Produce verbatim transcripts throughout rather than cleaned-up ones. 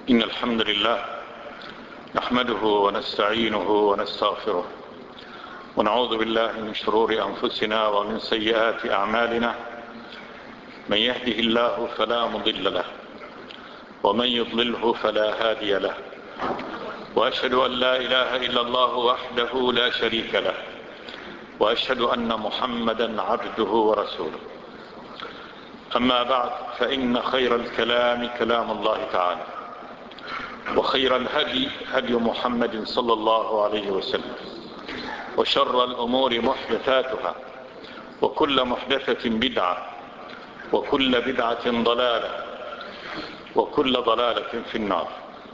إن الحمد لله نحمده ونستعينه ونستغفره ونعوذ بالله من شرور أنفسنا ومن سيئات أعمالنا. من يهده الله فلا مضل له ومن يضلله فلا هادي له، وأشهد أن لا إله إلا الله وحده لا شريك له، وأشهد أن محمدا عبده ورسوله. أما بعد، فإن خير الكلام كلام الله تعالى، وخير الهدي هدي محمد صلى الله عليه وسلم، وشر الأمور محدثاتها، وكل محدثة بدعة، وكل بدعة ضلالة، وكل ضلالة في النار.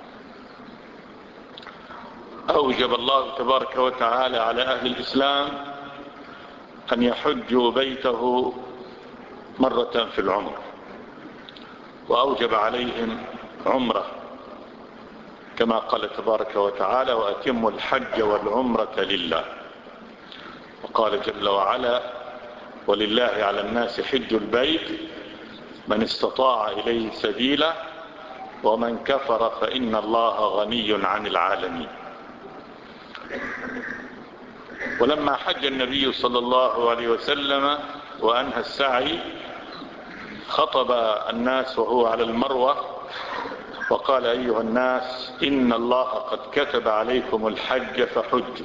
أوجب الله تبارك وتعالى على أهل الإسلام أن يحجوا بيته مرة في العمر، وأوجب عليهم عمره كما قال تبارك وتعالى: وأتموا الحج والعمرة لله. وقال جل وعلا: ولله على الناس حج البيت من استطاع إليه سبيلا ومن كفر فإن الله غني عن العالمين. ولما حج النبي صلى الله عليه وسلم وأنهى السعي خطب الناس وهو على المروة وقال: أيها الناس، إن الله قد كتب عليكم الحج فحجوا.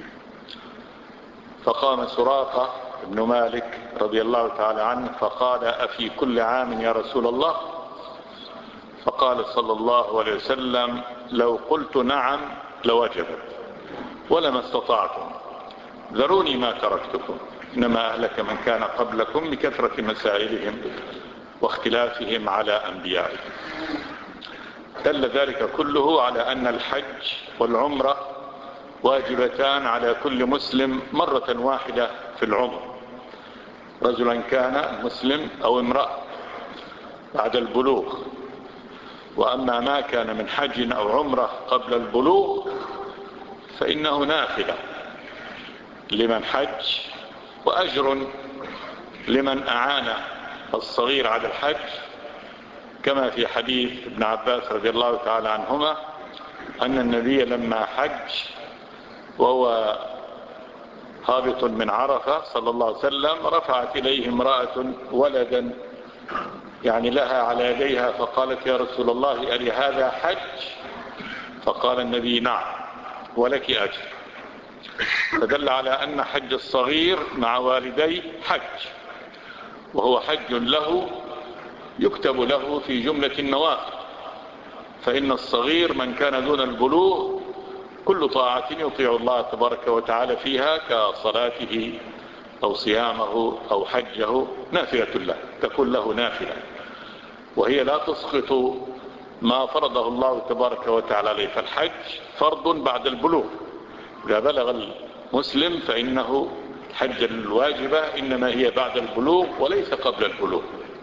فقام سراقة بن مالك رضي الله تعالى عنه فقال: أفي كل عام يا رسول الله؟ فقال صلى الله عليه وسلم: لو قلت نعم لوجبت ولما استطعتم، ذروني ما تركتكم، إنما أهلك من كان قبلكم بكثرة مسائلهم واختلافهم على أنبيائهم. دل ذلك كله على أن الحج والعمرة واجبتان على كل مسلم مرة واحدة في العمر، رجلا كان مسلم أو امرأة، بعد البلوغ. وأما ما كان من حج أو عمرة قبل البلوغ فإنه نافلة لمن حج، وأجر لمن أعان الصغير على الحج، كما في حديث ابن عباس رضي الله تعالى عنهما أن النبي لما حج وهو هابط من عرفة صلى الله عليه وسلم رفعت إليه امرأة ولدا يعني لها على يديها، فقالت: يا رسول الله، ألي هذا حج؟ فقال النبي: نعم، ولك أجر. فدل على أن حج الصغير مع والديه حج، وهو حج له يكتب له في جملة النوافل، فإن الصغير من كان دون البلوغ كل طاعة يطيع الله تبارك وتعالى فيها كصلاته أو صيامه أو حجه نافلة له، تكون له نافلة، وهي لا تسقط ما فرضه الله تبارك وتعالى عليه. فالحج فرض بعد البلوغ، إذا بلغ المسلم فإنه الحج الواجبة إنما هي بعد البلوغ وليس قبل البلوغ.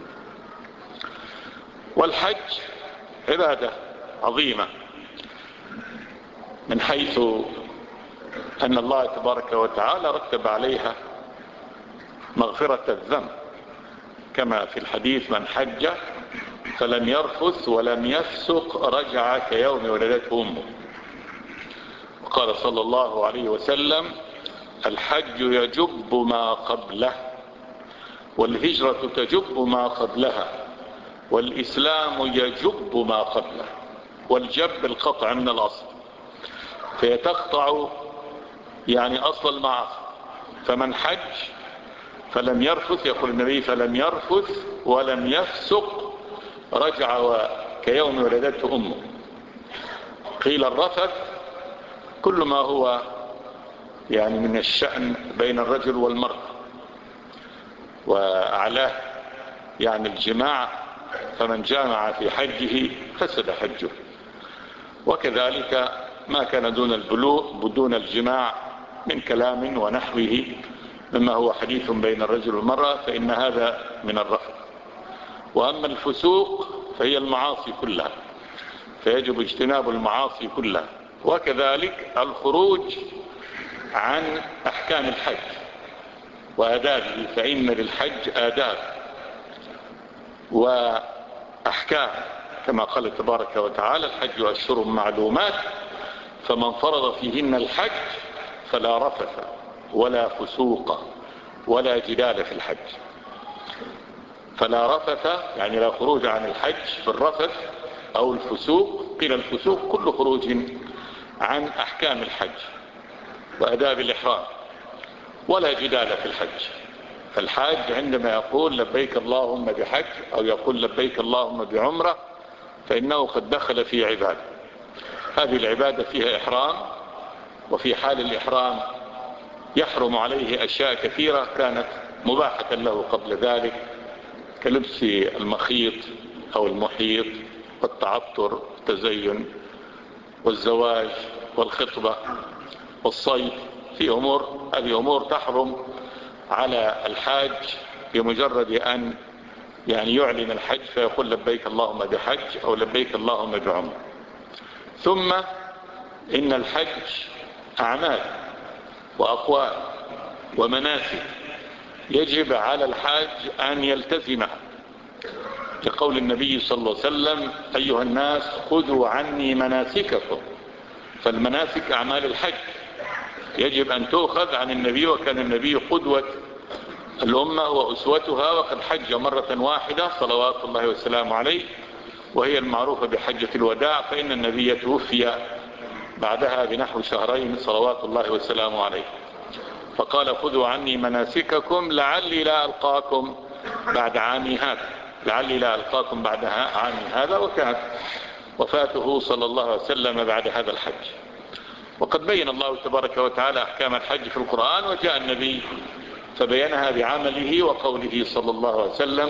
والحج عبادة عظيمة من حيث أن الله تبارك وتعالى رتب عليها مغفرة الذنب، كما في الحديث: من حج فلم يرفث ولم يفسق رجع كيوم ولدته أمه. وقال صلى الله عليه وسلم: الحج يجب ما قبله، والهجرة تجب ما قبلها، والإسلام يجب ما قبله. والجب القطع من الأصل، فيتقطع يعني أصل المعاصي. فمن حج فلم يرفث، يقول النبي: فلم يرفث ولم يفسق رجع كيوم ولدته أمه. قيل الرفث كل ما هو يعني من الشأن بين الرجل والمرأة، وأعلاه يعني الجماع، فمن جامع في حجه فسد حجه. وكذلك ما كان دون البلوغ بدون الجماع من كلام ونحوه مما هو حديث بين الرجل والمرأة فإن هذا من الرفث. وأما الفسوق فهي المعاصي كلها، فيجب اجتناب المعاصي كلها. وكذلك الخروج عن أحكام الحج وآدابه، فإن للحج آداب وأحكام كما قال تبارك وتعالى الحج أشهر معلومات فمن فرض فيهن الحج فلا رفث ولا فسوق ولا جدال في الحج. فلا رفث يعني لا خروج عن الحج في الرفث أو الفسوق، قيل الفسوق كل خروج عن أحكام الحج وأداب الإحرام، ولا جدال في الحج. فالحاج عندما يقول لبيك اللهم بحج أو يقول لبيك اللهم بعمرة فإنه قد دخل في عبادة. هذه العبادة فيها إحرام، وفي حال الإحرام يحرم عليه أشياء كثيرة كانت مباحة له قبل ذلك، كلبس المخيط أو المحيط والتعطر والتزين والزواج والخطبة والصيد. في أمور هذه أمور تحرم على الحاج بمجرد أن يعني يعلن الحج فيقول لبيك اللهم بحج أو لبيك اللهم بعمر. ثم إن الحج أعمال وأقوال ومناسك يجب على الحاج أن يلتزمها، لقول النبي صلى الله عليه وسلم أيها الناس خذوا عني مناسككم. فالمناسك أعمال الحج يجب أن تؤخذ عن النبي، وكان النبي قدوة الأمة وأسوتها، وقد حج مرة واحدة صلوات الله والسلام عليه، وهي المعروفة بحجة الوداع، فإن النبي توفي بعدها بنحو شهرين صلوات الله والسلام عليه. فقال خذوا عني مناسككم لعلي لا ألقاكم بعد عامي هذا، لعلي لا ألقاكم بعد عامي هذا. وكانت وفاته صلى الله عليه وسلم بعد هذا الحج. وقد بين الله تبارك وتعالى أحكام الحج في القرآن، وجاء النبي فبينها بعمله وقوله صلى الله عليه وسلم.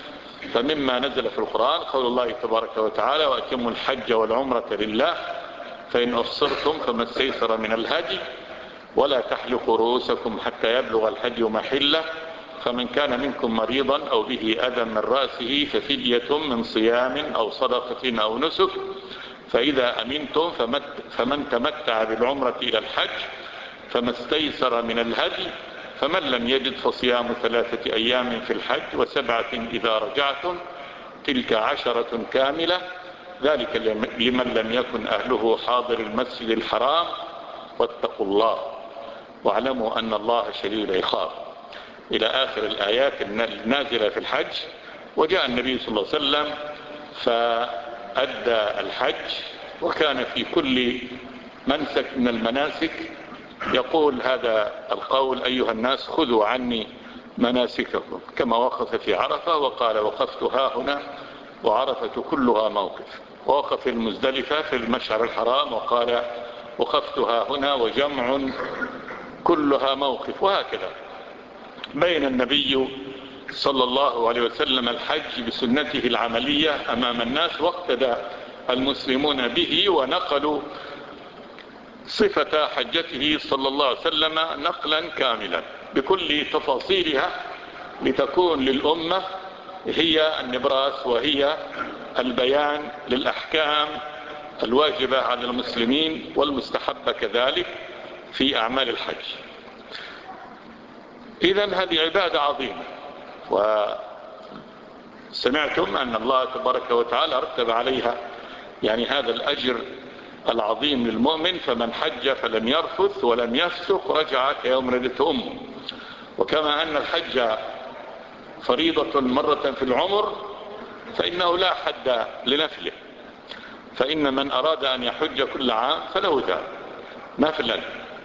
فمما نزل في القرآن قول الله تبارك وتعالى وأتموا الحج والعمرة لله فإن أحصرتم فما استيسر من الهدي ولا تحلقوا رؤوسكم حتى يبلغ الحج محله فمن كان منكم مريضا أو به أذى من رأسه ففدية من صيام أو صدقة أو نسك فإذا أمنتم فمن تمتع بالعمرة إلى الحج فما استيسر من الهدي فمن لم يجد فصيام ثلاثة أيام في الحج وسبعة إذا رجعتم تلك عشرة كاملة ذلك لمن لم يكن أهله حاضر المسجد الحرام واتقوا الله واعلموا أن الله شديد العقاب إلى آخر الآيات النازلة في الحج. وجاء النبي صلى الله عليه وسلم فأدى الحج، وكان في كل منسك من المناسك يقول هذا القول أيها الناس خذوا عني مناسككم، كما وقف في عرفة وقال وقفت ها هنا وعرفة كلها موقف، ووقف المزدلفة في المشعر الحرام وقال وقفت ها هنا وجمع كلها موقف. وهكذا بين النبي صلى الله عليه وسلم الحج بسنته العملية أمام الناس، واقتدى المسلمون به ونقلوا صفة حجته صلى الله عليه وسلم نقلا كاملا بكل تفاصيلها لتكون للأمة هي النبراس وهي البيان للأحكام الواجبة على المسلمين والمستحبة كذلك في أعمال الحج. إذن هذه عبادة عظيمة، وسمعتم أن الله تبارك وتعالى رتب عليها يعني هذا الأجر العظيم للمؤمن فمن حج فلم يرفث ولم يفسق رجع كيوم ولدته أمه. وكما أن الحج فريضة مرة في العمر فإنه لا حد لنفله، فإن من أراد أن يحج كل عام فله ذلك نفلا.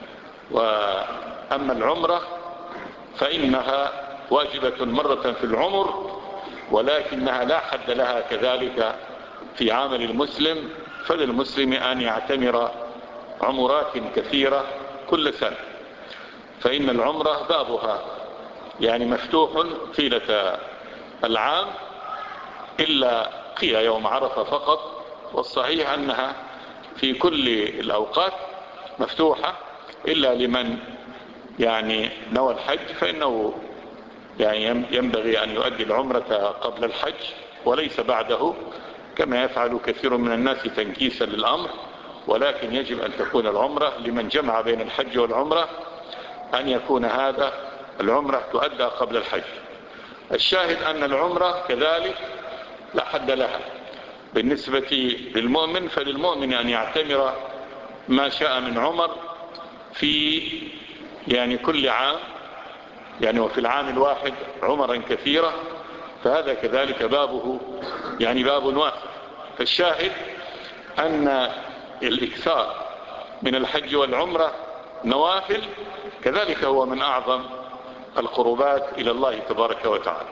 وأما العمرة فإنها واجبة مرة في العمر ولكنها لا حد لها كذلك في عمل المسلم، فللمسلم أن يعتمر عمرات كثيرة كل سنة، فإن العمرة بابها يعني مفتوح طيلة العام إلا قيل يوم عرفة فقط، والصحيح أنها في كل الأوقات مفتوحة إلا لمن يعني نوى الحج فإنه يعني ينبغي أن يؤدي العمرة قبل الحج وليس بعده كما يفعل كثير من الناس تنكيسا للأمر، ولكن يجب أن تكون العمرة لمن جمع بين الحج والعمرة أن يكون هذا العمرة تؤدى قبل الحج. الشاهد أن العمرة كذلك لا حد لها، بالنسبة للمؤمن فللمؤمن أن يعتمر ما شاء من عمر في يعني كل عام، يعني وفي العام الواحد عمرا كثيرة، فهذا كذلك بابه يعني باب واسع. فالشاهد أن الإكثار من الحج والعمرة نوافل، كذلك هو من أعظم القربات إلى الله تبارك وتعالى.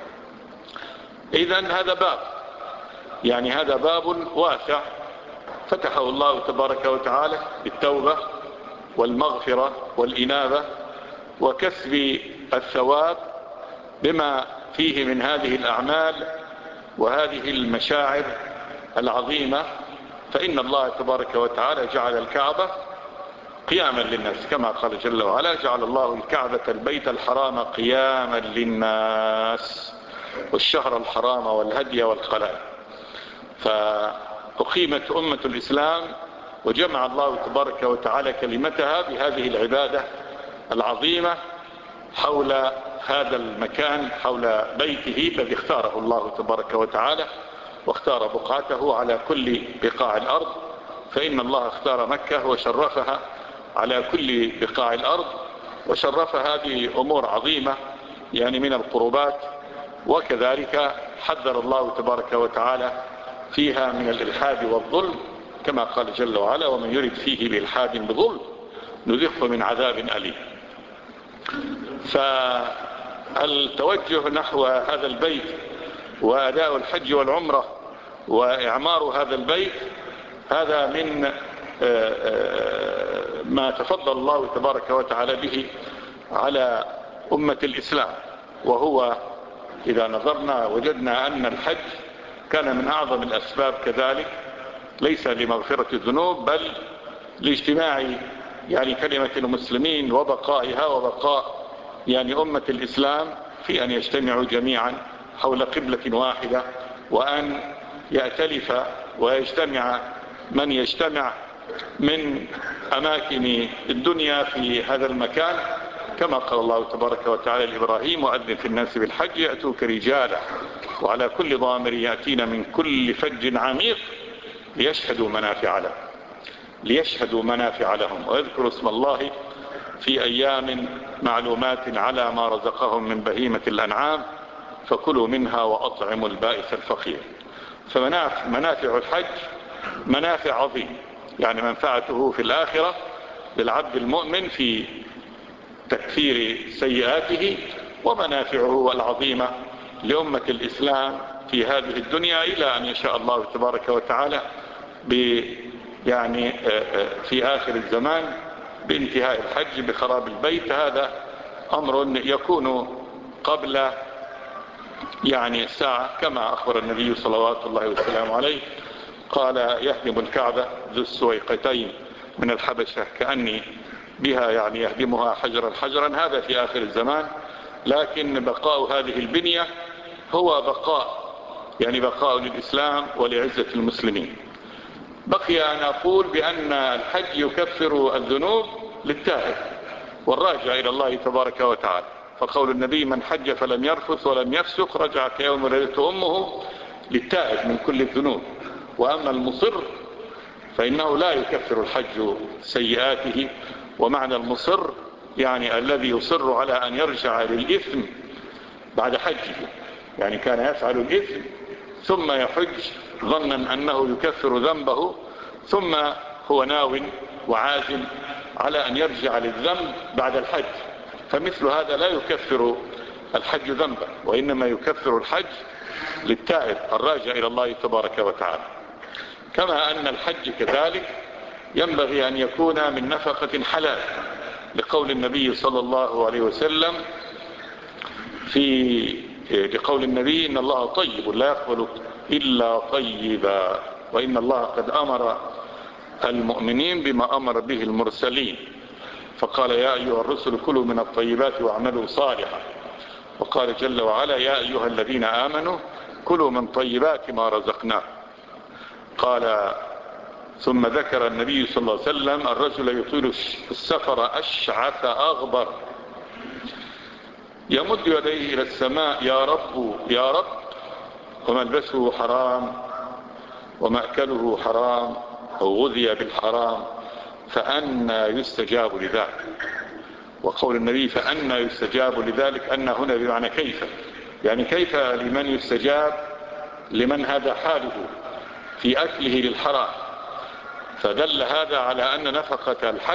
إذن هذا باب، يعني هذا باب واسع فتحه الله تبارك وتعالى بالتوبة والمغفرة والإنابة وكسب الثواب بما فيه من هذه الأعمال وهذه المشاعر العظيمة. فإن الله تبارك وتعالى جعل الكعبة قياما للناس كما قال جل وعلا: جعل الله الكعبة البيت الحرام قياما للناس والشهر الحرام والهدي والقلائد. فأقيمت أمة الإسلام وجمع الله تبارك وتعالى كلمتها بهذه العبادة العظيمة حول هذا المكان، حول بيته الذي اختاره الله تبارك وتعالى، واختار بقعته على كل بقاع الأرض. فإن الله اختار مكة وشرفها على كل بقاع الأرض، وشرفها بأمور عظيمة يعني من القربات، وكذلك حذر الله تبارك وتعالى فيها من الإلحاد والظلم كما قال جل وعلا: ومن يرد فيه بإلحاد بظلم نذقه من عذاب أليم. فالتوجه نحو هذا البيت وأداء الحج والعمرة وإعمار هذا البيت هذا من ما تفضل الله تبارك وتعالى به على أمة الإسلام. وهو إذا نظرنا وجدنا أن الحج كان من أعظم الأسباب كذلك، ليس لمغفرة الذنوب بل لاجتماع يعني كلمة المسلمين وبقائها وبقاء يعني أمة الإسلام في أن يجتمعوا جميعا حول قبلة واحدة، وأن يأتلف ويجتمع من يجتمع من أماكن الدنيا في هذا المكان، كما قال الله تبارك وتعالى لإبراهيم: وأذن في الناس بالحج يأتوك رجالا وعلى كل ضامر يأتين من كل فج عميق ليشهدوا منافع لهم ليشهدوا منافع لهم ويذكروا اسم الله في أيام معلومات على ما رزقهم من بهيمة الأنعام فكلوا منها وأطعموا البائس الفقير. فمنافع الحج منافع عظيمة، يعني منفعته في الآخرة للعبد المؤمن في تكفير سيئاته، ومنافعه العظيمة لأمة الإسلام في هذه الدنيا إلى أن يشاء الله تبارك وتعالى يعني في آخر الزمان بانتهاء الحج بخراب البيت. هذا أمر يكون قبل يعني الساعة كما أخبر النبي صلوات الله وسلامه عليه، قال: يهدم الكعبة ذو السويقتين من الحبشة كأني بها، يعني يهدمها حجرا حجرا. هذا في آخر الزمان، لكن بقاء هذه البنية هو بقاء يعني بقاء للإسلام ولعزة المسلمين. بقي أن أقول بأن الحج يكفر الذنوب للتائب والراجع إلى الله تبارك وتعالى، فقول النبي: من حج فلم يرفث ولم يفسق رجع كيوم ولدته أمه، للتائب من كل الذنوب. وأما المصر فإنه لا يكفر الحج سيئاته. ومعنى المصر يعني الذي يصر على أن يرجع للإثم بعد حجه، يعني كان يفعل الإثم ثم يحج ظنا أنه يكفر ذنبه، ثم هو ناو وعازم على أن يرجع للذنب بعد الحج، فمثل هذا لا يكفر الحج ذنبا، وإنما يكفر الحج للتائب الراجع إلى الله تبارك وتعالى. كما أن الحج كذلك ينبغي أن يكون من نفقة حلال، لقول النبي صلى الله عليه وسلم في لقول النبي: إن الله طيب لا يقبل إلا طيبا، وإن الله قد أمر المؤمنين بما أمر به المرسلين، فقال: يا أيها الرسل كلوا من الطيبات واعملوا صالحا. وقال جل وعلا: يا أيها الذين آمنوا كلوا من طيبات ما رزقناكم. قال ثم ذكر النبي صلى الله عليه وسلم: الرجل يطيل السفر أشعث أغبر يمد يديه إلى السماء: يا رب يا رب، وملبسه حرام ومأكله حرام أو غذي بالحرام فأنى يستجاب لذلك. وقول النبي فأنى يستجاب لذلك، أن هنا بمعنى كيف، يعني كيف لمن يستجاب لمن هذا حاله في أكله للحرام. فدل هذا على أن نفقة الحج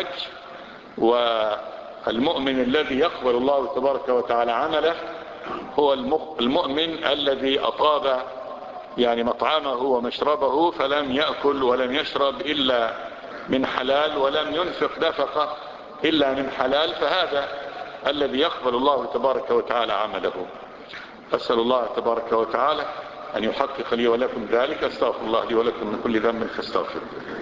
والمؤمن الذي يقبل الله تبارك وتعالى عمله هو المؤمن الذي أطاب يعني مطعمه ومشربه فلم يأكل ولم يشرب إلا من حلال ولم ينفق نفقة إلا من حلال، فهذا الذي يقبل الله تبارك وتعالى عمله. أسأل الله تبارك وتعالى أن يحقق لي ولكم ذلك. أستغفر الله لي ولكم من كل ذنب فاستغفروا.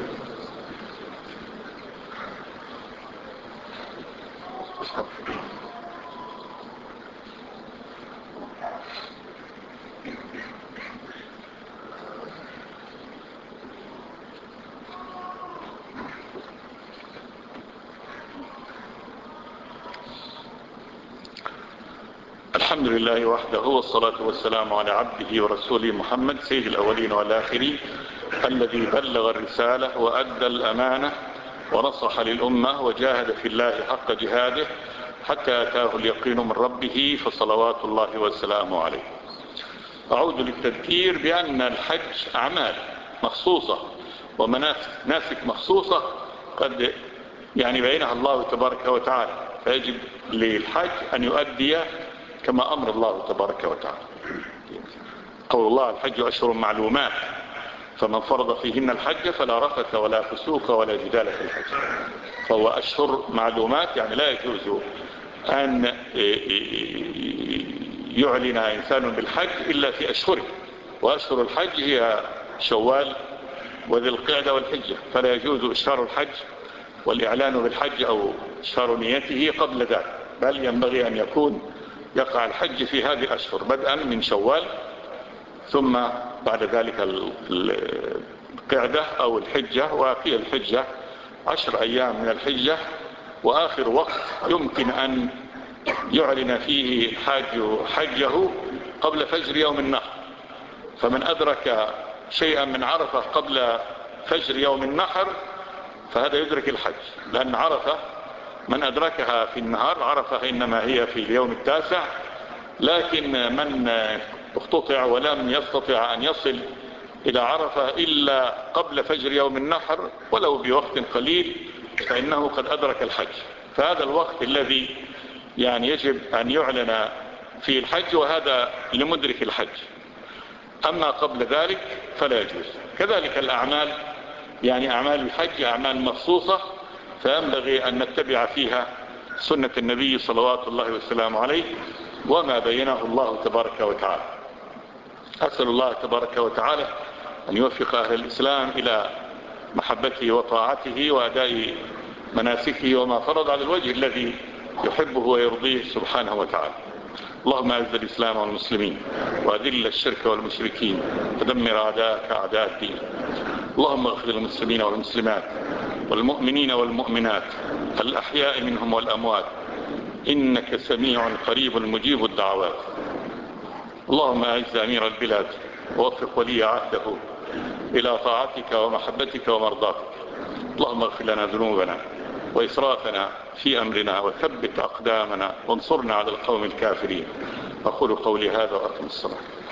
الحمد لله وحده، والصلاة والسلام على عبده ورسوله محمد سيد الأولين والآخرين، الذي بلغ الرسالة وأدى الأمانة ونصح للأمة وجاهد في الله حق جهاده حتى أتاه اليقين من ربه، فصلوات الله والسلام عليه. أعود للتذكير بأن الحج أعمال مخصوصة ومناسك مخصوصة قد يعني بينها الله تبارك وتعالى، فيجب للحج أن يؤدي كما أمر الله تبارك وتعالى. قول الله الحج أشهر معلومات، فمن فرض فيهن الحج فلا رفث ولا فسوق ولا جدال في الحج. فهو أشهر معلومات، يعني لا يجوز أن يعلن إنسان بالحج إلا في أشهره، وأشهر الحج هي شوال وذي القعدة والحجة، فلا يجوز إشهار الحج والإعلان بالحج أو إشهار نيته قبل ذلك، بل ينبغي أن يكون يقع الحج في هذه الأشهر بدءا من شوال، ثم بعد ذلك القعدة أو الحجة، وفي الحجة عشر أيام من الحجة، وآخر وقت يمكن أن يعلن فيه الحاج حجه قبل فجر يوم النحر. فمن أدرك شيئا من عرفة قبل فجر يوم النحر فهذا يدرك الحج، لأن عرفة من أدركها في النهار، عرفة إنما هي في اليوم التاسع، لكن من اقتطع ولم يستطع أن يصل إلى عرفة إلا قبل فجر يوم النحر ولو بوقت قليل فإنه قد أدرك الحج. فهذا الوقت الذي يعني يجب أن يعلن فيه الحج، وهذا لمدرك الحج. أما قبل ذلك فلا يجوز. كذلك الأعمال، يعني أعمال الحج أعمال مخصوصة، فينبغي أن نتبع فيها سنة النبي صلوات الله والسلام عليه وما بينه الله تبارك وتعالى. أسأل الله تبارك وتعالى أن يوفق أهل الإسلام إلى محبته وطاعته وأداء مناسكه وما فرض على الوجه الذي يحبه ويرضيه سبحانه وتعالى. اللهم أعز الإسلام والمسلمين وأذل الشرك والمشركين ودمر أعداءك أعداء الدين. اللهم اغفر للمسلمين والمسلمات والمؤمنين والمؤمنات الأحياء منهم والأموات، إنك سميع قريب مجيب الدعوات. اللهم أعز أمير البلاد ووفق ولي عهده إلى طاعتك ومحبتك ومرضاتك. اللهم اغفر لنا ذنوبنا وإسرافنا في أمرنا وثبت أقدامنا وانصرنا على القوم الكافرين. أقول قولي هذا وأقم الصلاة.